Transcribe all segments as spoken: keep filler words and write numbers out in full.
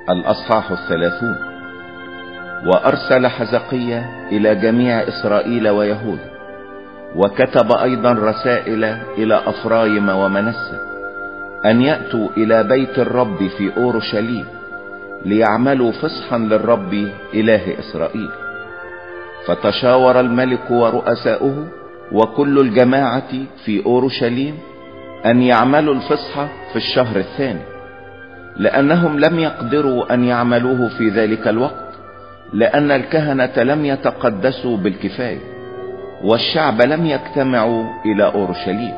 الأصحاح الثلاثون. وأرسل حزقية إلى جميع إسرائيل ويهوذا، وكتب أيضا رسائل إلى أفرايم ومنسى أن يأتوا إلى بيت الرب في أورشليم ليعملوا فصحا للرب إله إسرائيل. فتشاور الملك ورؤساؤه وكل الجماعة في أورشليم أن يعملوا الفصح في الشهر الثاني، لأنهم لم يقدروا أن يعملوه في ذلك الوقت، لأن الكهنة لم يتقدسوا بالكفاية والشعب لم يجتمعوا إلى أورشليم.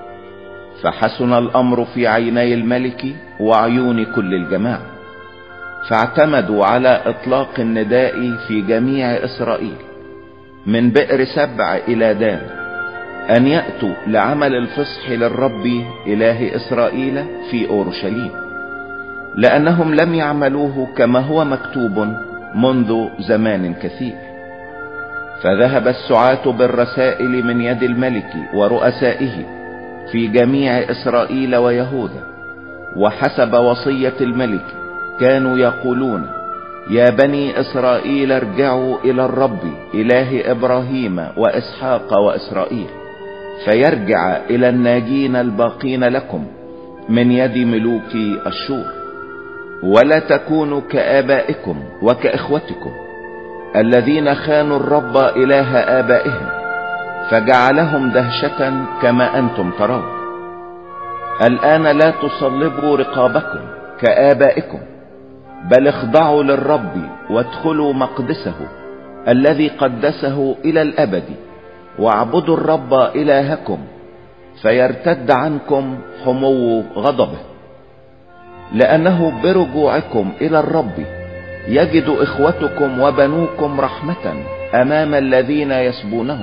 فحسن الأمر في عيني الملك وعيون كل الجماعة، فاعتمدوا على إطلاق النداء في جميع إسرائيل من بئر سبع إلى دان أن يأتوا لعمل الفصح للرب إله إسرائيل في أورشليم، لأنهم لم يعملوه كما هو مكتوب منذ زمان كثير. فذهب السعاة بالرسائل من يد الملك ورؤسائه في جميع إسرائيل ويهوذا، وحسب وصية الملك كانوا يقولون: يا بني إسرائيل ارجعوا إلى الرب إله إبراهيم وإسحاق وإسرائيل، فيرجع إلى الناجين الباقين لكم من يد ملوك أشور، ولا تكونوا كآبائكم وكإخوتكم الذين خانوا الرب إله آبائهم فجعلهم دهشة كما أنتم ترون. الآن لا تصلبوا رقابكم كآبائكم، بل اخضعوا للرب وادخلوا مقدسه الذي قدسه إلى الأبد، واعبدوا الرب إلهكم فيرتد عنكم حمو غضبه، لأنه برجوعكم إلى الرب يجد إخوتكم وبنوكم رحمة أمام الذين يسبونهم،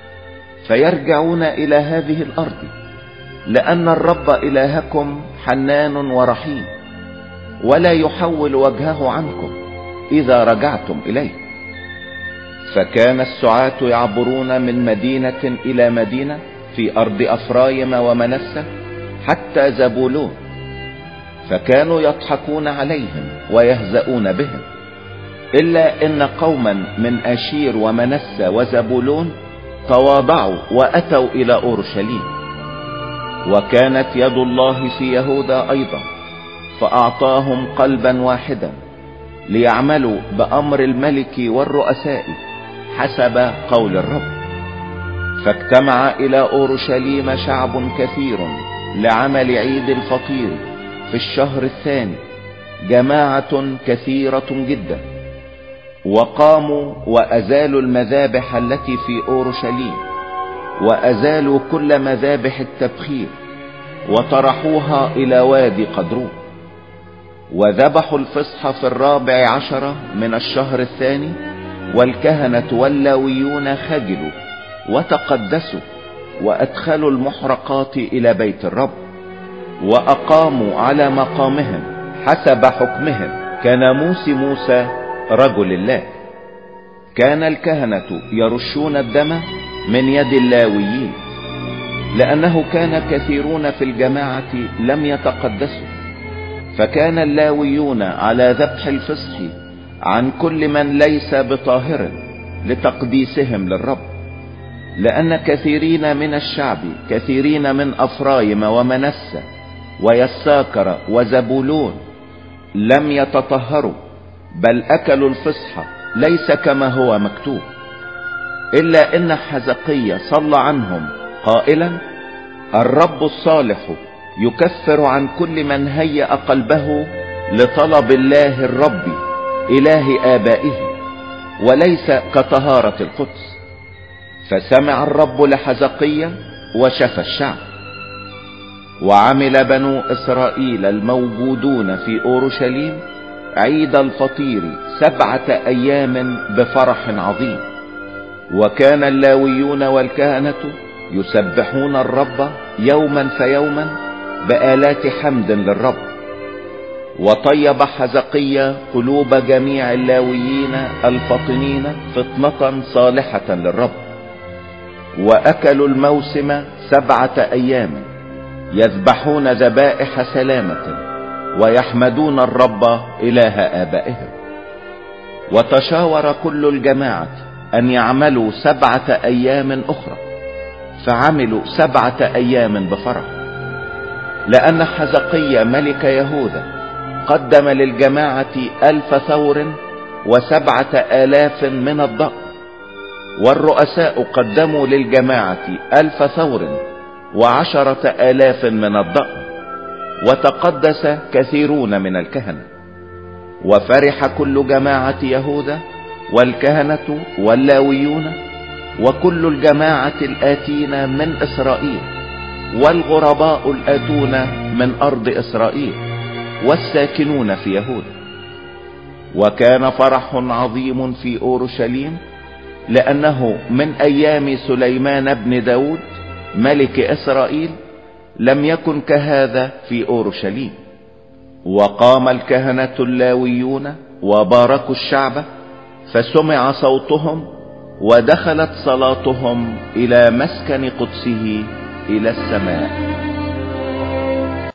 فيرجعون إلى هذه الأرض، لأن الرب إلهكم حنان ورحيم، ولا يحول وجهه عنكم إذا رجعتم إليه. فكان السعاة يعبرون من مدينة إلى مدينة في أرض أفرايم ومنسى حتى زبولون، فكانوا يضحكون عليهم ويهزؤون بهم، إلا إن قوما من أشير ومنسى وزبولون تواضعوا وأتوا إلى أورشليم. وكانت يد الله في يهوذا أيضا، فأعطاهم قلبا واحدا ليعملوا بأمر الملك والرؤساء حسب قول الرب. فاجتمع إلى أورشليم شعب كثير لعمل عيد الفطير في الشهر الثاني، جماعة كثيرة جدا، وقاموا وأزالوا المذابح التي في أورشليم، وأزالوا كل مذابح التبخير وطرحوها إلى وادي قدرون. وذبحوا الفصح في الرابع عشر من الشهر الثاني، والكهنة واللاويون خجلوا وتقدسوا وأدخلوا المحرقات إلى بيت الرب، وأقاموا على مقامهم حسب حكمهم كناموس موسى رجل الله. كان الكهنة يرشون الدم من يد اللاويين، لأنه كان كثيرون في الجماعة لم يتقدسوا، فكان اللاويون على ذبح الفصح عن كل من ليس بطاهر لتقديسهم للرب، لأن كثيرين من الشعب، كثيرين من أفرايم ومنسى ويساكر وزبولون لم يتطهروا، بل أكلوا الفصح ليس كما هو مكتوب. إلا إن حزقية صلى عنهم قائلا: الرب الصالح يكفر عن كل من هيأ قلبه لطلب الله الرب إله آبائه، وليس كطهارة القدس. فسمع الرب لحزقية وشفى الشعب. وعمل بنو إسرائيل الموجودون في أورشليم عيد الفطير سبعة أيام بفرح عظيم، وكان اللاويون والكهنة يسبحون الرب يوما فيوما بآلات حمد للرب. وطيب حزقية قلوب جميع اللاويين الفطنين فطنة صالحة للرب، وأكلوا الموسم سبعة أيام يذبحون ذبائح سلامة ويحمدون الرب إله آبائهم. وتشاور كل الجماعة أن يعملوا سبعة أيام أخرى، فعملوا سبعة أيام بفرح، لأن حزقيا ملك يهوذا قدم للجماعة ألف ثور وسبعة آلاف من الضأن، والرؤساء قدموا للجماعة ألف ثور وعشرة آلاف من الضأن، وتقدس كثيرون من الكهنة. وفرح كل جماعة يهوذا والكهنة واللاويون وكل الجماعة الآتين من إسرائيل والغرباء الآتون من أرض إسرائيل والساكنون في يهوذا. وكان فرح عظيم في أورشليم، لأنه من أيام سليمان بن داود ملك إسرائيل لم يكن كهذا في أورشليم. وقام الكهنة اللاويون وباركوا الشعب، فسمع صوتهم ودخلت صلاتهم إلى مسكن قدسه إلى السماء.